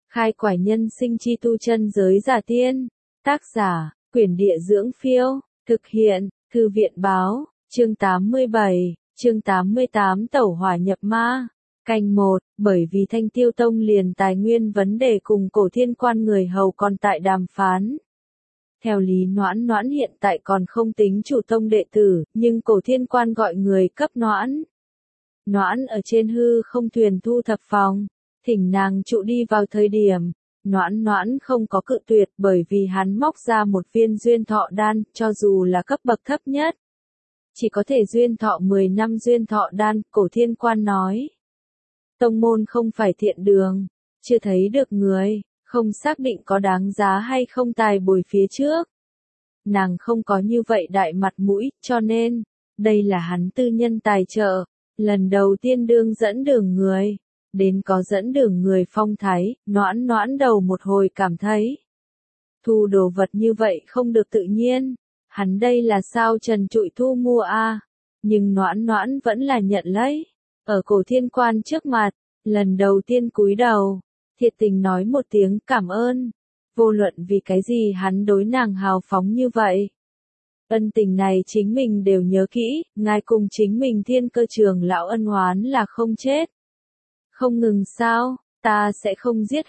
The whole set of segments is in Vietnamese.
Khai quải nhân sinh chi tu chân giới giả tiên. Tác giả, Quyển Địa Dưỡng Phiêu. Thực hiện, Thư viện Báo. Chương 87, chương 88 Tẩu hỏa nhập ma. Canh 1, bởi vì Thanh Tiêu Tông liền tài nguyên vấn đề cùng Cổ Thiên Quan người hầu còn tại đàm phán. Theo lý Noãn Noãn hiện tại còn không tính chủ tông đệ tử, nhưng Cổ Thiên Quan gọi người cấp Noãn. Noãn ở trên hư không thuyền thu thập phòng, thỉnh nàng trụ đi vào thời điểm. Noãn Noãn không có cự tuyệt bởi vì hắn móc ra một viên duyên thọ đan, cho dù là cấp bậc thấp nhất. Chỉ có thể duyên thọ 10 năm duyên thọ đan, Cổ Thiên Quan nói. Tông môn không phải thiện đường, chưa thấy được người, không xác định có đáng giá hay không tài bồi phía trước. Nàng không có như vậy đại mặt mũi, cho nên, đây là hắn tư nhân tài trợ, lần đầu tiên đương dẫn đường người. Đến có dẫn đường người phong thái, Noãn Noãn đầu một hồi cảm thấy. Thu đồ vật như vậy không được tự nhiên, hắn đây là sao trần trụi thu mua a? Nhưng Noãn Noãn vẫn là nhận lấy. Ở Cổ Thiên Quan trước mặt, lần đầu tiên cúi đầu, thiệt tình nói một tiếng cảm ơn. Vô luận vì cái gì hắn đối nàng hào phóng như vậy. Ân tình này chính mình đều nhớ kỹ, ngài cùng chính mình Thiên Cơ Trường lão ân oán là không chết. Không ngừng sao, ta sẽ không giết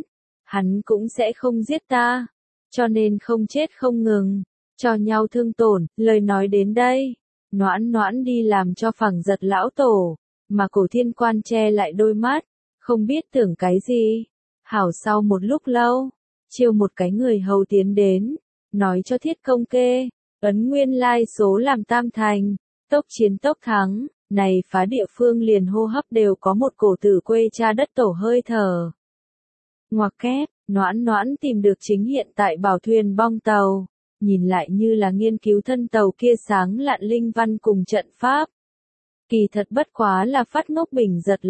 hắn cũng sẽ không giết ta, cho nên không chết không ngừng, cho nhau thương tổn. Lời nói đến đây, Noãn Noãn đi làm cho phẳng giật lão tổ, mà Cổ Thiên Quan che lại đôi mắt, không biết tưởng cái gì. Hảo sau một lúc lâu, chiêu một cái người hầu tiến đến, nói cho Thiết Công Kê, ấn nguyên lai số làm tam thành, tốc chiến tốc thắng. Này phá địa phương liền hô hấp đều có một cổ tử quê cha đất tổ hơi thở. Ngoặc kép, Noãn Noãn tìm được chính hiện tại bảo thuyền bong tàu, nhìn lại như là nghiên cứu thân tàu kia sáng lạn linh văn cùng trận pháp. Kỳ thật bất quá là phát ngốc Bình Giật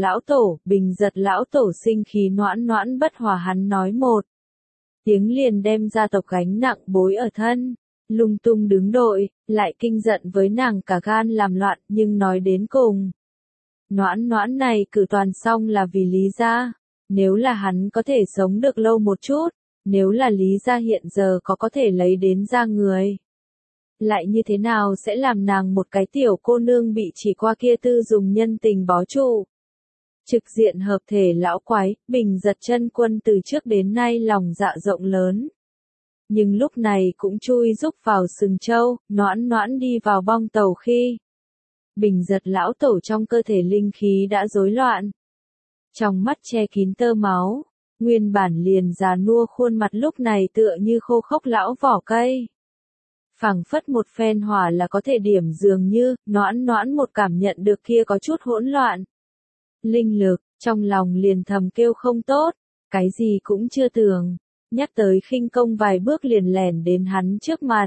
lão tổ sinh khí Noãn Noãn bất hòa hắn nói một tiếng liền đem gia tộc gánh nặng bối ở thân. Lung tung đứng đội, lại kinh giận với nàng cả gan làm loạn, nhưng nói đến cùng. Noãn Noãn này cử toàn xong là vì Lý gia, nếu là hắn có thể sống được lâu một chút, nếu là Lý gia hiện giờ có thể lấy đến ra người. Lại như thế nào sẽ làm nàng một cái tiểu cô nương bị chỉ qua kia tư dùng nhân tình bó trụ. Trực diện hợp thể lão quái, Bình Giật chân quân từ trước đến nay lòng dạ rộng lớn. Nhưng lúc này cũng chui rúc vào sừng châu, Noãn Noãn đi vào bong tàu khi. Bình Giật lão tổ trong cơ thể linh khí đã rối loạn. Trong mắt che kín tơ máu, nguyên bản liền già nua khuôn mặt lúc này tựa như khô khốc lão vỏ cây. Phảng phất một phen hỏa là có thể điểm dường như, Noãn Noãn một cảm nhận được kia có chút hỗn loạn. Linh lực, trong lòng liền thầm kêu không tốt, cái gì cũng chưa tưởng. Nhắc tới khinh công vài bước liền lẻn đến hắn trước mặt.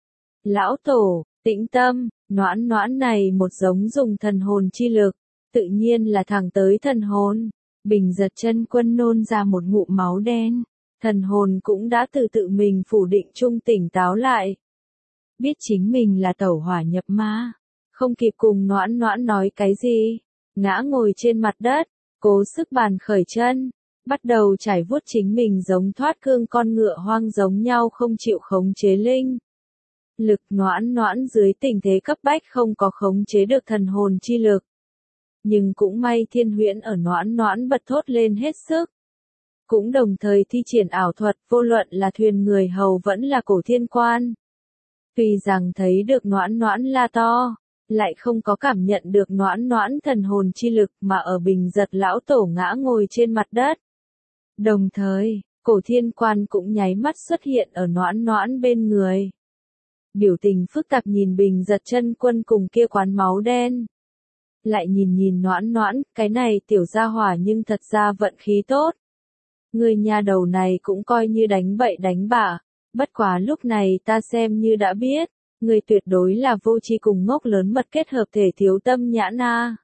Lão tổ, tĩnh tâm, Noãn Noãn này một giống dùng thần hồn chi lực, tự nhiên là thẳng tới thần hồn. Bình Giật chân quân nôn ra một ngụm máu đen, thần hồn cũng đã tự mình phủ định trung tỉnh táo lại. Biết chính mình là tẩu hỏa nhập ma, không kịp cùng Noãn Noãn nói cái gì, ngã ngồi trên mặt đất, cố sức bàn khởi chân. Bắt đầu trải vuốt chính mình giống thoát cương con ngựa hoang giống nhau không chịu khống chế linh. Lực Noãn Noãn dưới tình thế cấp bách không có khống chế được thần hồn chi lực. Nhưng cũng may Thiên Huyễn ở Noãn Noãn bật thốt lên hết sức. Cũng đồng thời thi triển ảo thuật, vô luận là thuyền người hầu vẫn là Cổ Thiên Quan. Tuy rằng thấy được Noãn Noãn la to, lại không có cảm nhận được Noãn Noãn thần hồn chi lực mà ở Bình Giật lão tổ ngã ngồi trên mặt đất. Đồng thời, Cổ Thiên Quan cũng nháy mắt xuất hiện ở Noãn Noãn bên người. Biểu tình phức tạp nhìn Bình Giật chân quân cùng kia quán máu đen. Lại nhìn Noãn Noãn, cái này tiểu gia hỏa nhưng thật ra vận khí tốt. Người nhà đầu này cũng coi như đánh bậy đánh bạ, bất quá lúc này ta xem như đã biết, người tuyệt đối là vô tri cùng ngốc lớn mật kết hợp thể thiếu tâm nhãn a.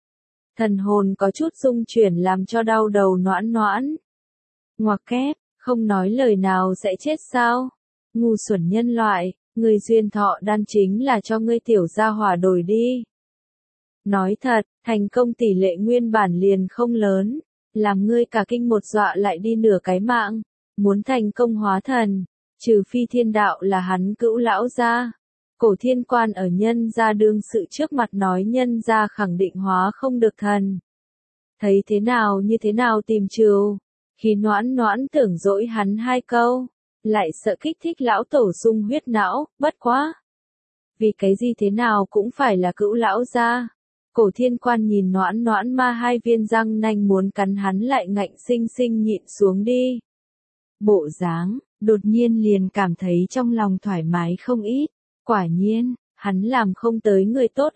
Thần hồn có chút rung chuyển làm cho đau đầu Noãn Noãn. Ngoặc kép, không nói lời nào sẽ chết sao? Ngu xuẩn nhân loại, người duyên thọ đan chính là cho ngươi tiểu gia hỏa đổi đi. Nói thật, thành công tỷ lệ nguyên bản liền không lớn, làm ngươi cả kinh một dọa lại đi nửa cái mạng, muốn thành công hóa thần, trừ phi thiên đạo là hắn cữu lão gia. Cổ Thiên Quan ở nhân gia đương sự trước mặt nói nhân gia khẳng định hóa không được thần. Thấy thế nào như thế nào tìm trừ, khi Noãn Noãn tưởng dỗi hắn hai câu, lại sợ kích thích lão tổ sung huyết não, bất quá. Vì cái gì thế nào cũng phải là cữu lão gia. Cổ Thiên Quan nhìn Noãn Noãn ma hai viên răng nanh muốn cắn hắn lại ngạnh sinh sinh nhịn xuống đi. Bộ dáng, đột nhiên liền cảm thấy trong lòng thoải mái không ít. Quả nhiên, hắn làm không tới người tốt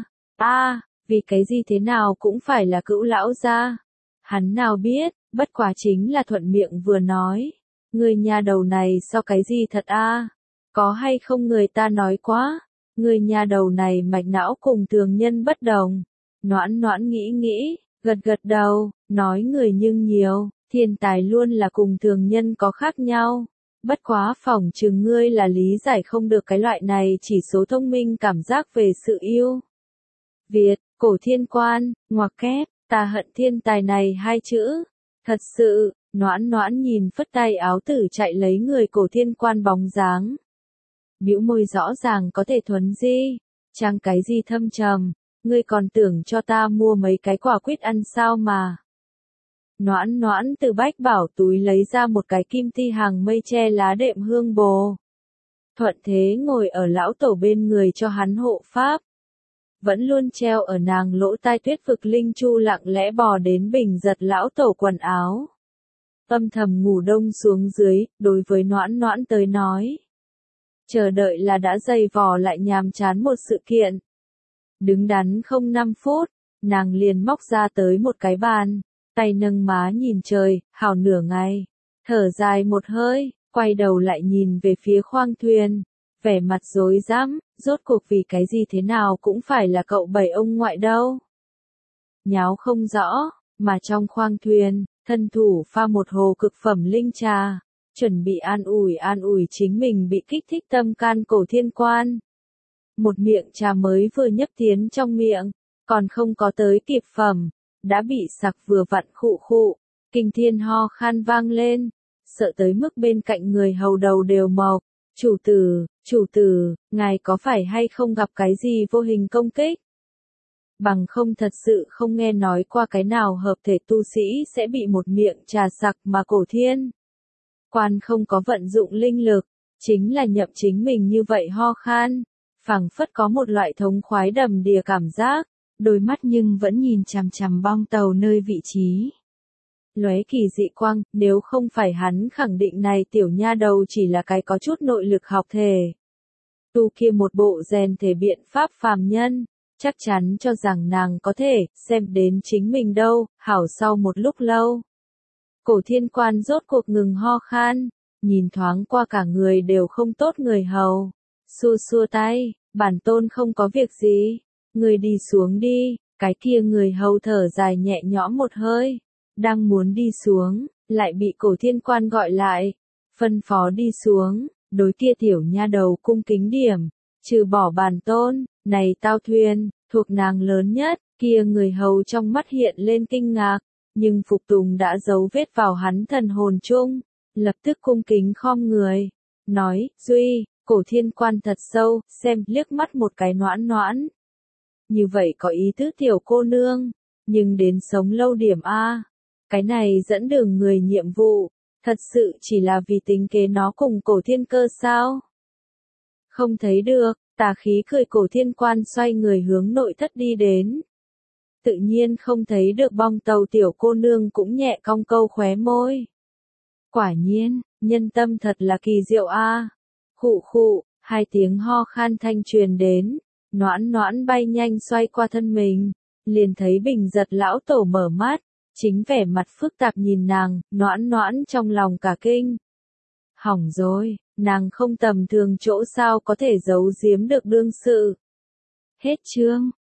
vì cái gì thế nào cũng phải là cữu lão gia. Hắn nào biết, bất quá chính là thuận miệng vừa nói. Người nhà đầu này so cái gì thật có hay không người ta nói quá. Người nhà đầu này mạch não cùng thường nhân bất đồng. Noãn Noãn nghĩ, gật gật đầu, nói người nhưng nhiều, thiên tài luôn là cùng thường nhân có khác nhau. Bất quá phỏng chừng ngươi là lý giải không được cái loại này chỉ số thông minh cảm giác về sự yêu. Việt, Cổ Thiên Quan, ngoặc kép, ta hận thiên tài này hai chữ. Thật sự, Noãn Noãn nhìn phất tay áo tử chạy lấy người Cổ Thiên Quan bóng dáng. Bĩu môi rõ ràng có thể thuấn di, trang cái gì thâm trầm, ngươi còn tưởng cho ta mua mấy cái quả quýt ăn sao mà. Noãn Noãn từ bách bảo túi lấy ra một cái kim ti hàng mây che lá đệm hương bồ. Thuận thế ngồi ở lão tổ bên người cho hắn hộ pháp. Vẫn luôn treo ở nàng lỗ tai Tuyết Vực Linh Chu lặng lẽ bò đến bình giật lão tổ quần áo. Âm thầm ngủ đông xuống dưới, đối với Noãn Noãn tới nói. Chờ đợi là đã dày vò lại nhàm chán một sự kiện. Đứng đắn không 5 phút, nàng liền móc ra tới một cái bàn, tay nâng má nhìn trời, hào nửa ngày, thở dài một hơi, quay đầu lại nhìn về phía khoang thuyền, vẻ mặt rối rắm, rốt cuộc vì cái gì thế nào cũng phải là cậu bảy ông ngoại đâu. Nháo không rõ, mà trong khoang thuyền, thân thủ pha một hồ cực phẩm linh trà. Chuẩn bị an ủi chính mình bị kích thích tâm can Cổ Thiên Quan. Một miệng trà mới vừa nhấp tiến trong miệng, còn không có tới kịp phẩm, đã bị sặc vừa vặn khụ khụ, kinh thiên ho khan vang lên, sợ tới mức bên cạnh người hầu đầu đều mộc. Chủ tử, ngài có phải hay không gặp cái gì vô hình công kích? Bằng không thật sự không nghe nói qua cái nào hợp thể tu sĩ sẽ bị một miệng trà sặc mà Cổ Thiên Quan không có vận dụng linh lực, chính là nhậm chính mình như vậy ho khan, phảng phất có một loại thống khoái đầm đìa cảm giác, đôi mắt nhưng vẫn nhìn chằm chằm bong tàu nơi vị trí. Lóe kỳ dị quang, nếu không phải hắn khẳng định này tiểu nha đầu chỉ là cái có chút nội lực học thể. Tu kia một bộ rèn thể biện pháp phàm nhân, chắc chắn cho rằng nàng có thể xem đến chính mình đâu, hảo sau một lúc lâu. Cổ Thiên Quan rốt cuộc ngừng ho khan, nhìn thoáng qua cả người đều không tốt người hầu. Xua xua tay, bản tôn không có việc gì, người đi xuống đi, cái kia người hầu thở dài nhẹ nhõm một hơi. Đang muốn đi xuống, lại bị Cổ Thiên Quan gọi lại, phân phó đi xuống, đối kia tiểu nha đầu cung kính điểm, trừ bỏ bản tôn, này tao thuyền, thuộc nàng lớn nhất, kia người hầu trong mắt hiện lên kinh ngạc. Nhưng phục tùng đã giấu vết vào hắn thần hồn chung, lập tức cung kính khom người, nói, Duy, Cổ Thiên Quan thật sâu, xem liếc mắt một cái Noãn Noãn. Như vậy có ý tứ tiểu cô nương, nhưng đến sống lâu điểm cái này dẫn đường người nhiệm vụ, thật sự chỉ là vì tính kế nó cùng Cổ Thiên Cơ sao? Không thấy được, tà khí cười Cổ Thiên Quan xoay người hướng nội thất đi đến. Tự nhiên không thấy được bong tàu tiểu cô nương cũng nhẹ cong câu khóe môi. Quả nhiên, nhân tâm thật là kỳ diệu Khụ khụ, hai tiếng ho khan thanh truyền đến, Noãn Noãn bay nhanh xoay qua thân mình, liền thấy bình giật lão tổ mở mắt, chính vẻ mặt phức tạp nhìn nàng, Noãn Noãn trong lòng cả kinh. Hỏng rồi, nàng không tầm thường chỗ sao có thể giấu giếm được đương sự. Hết chương.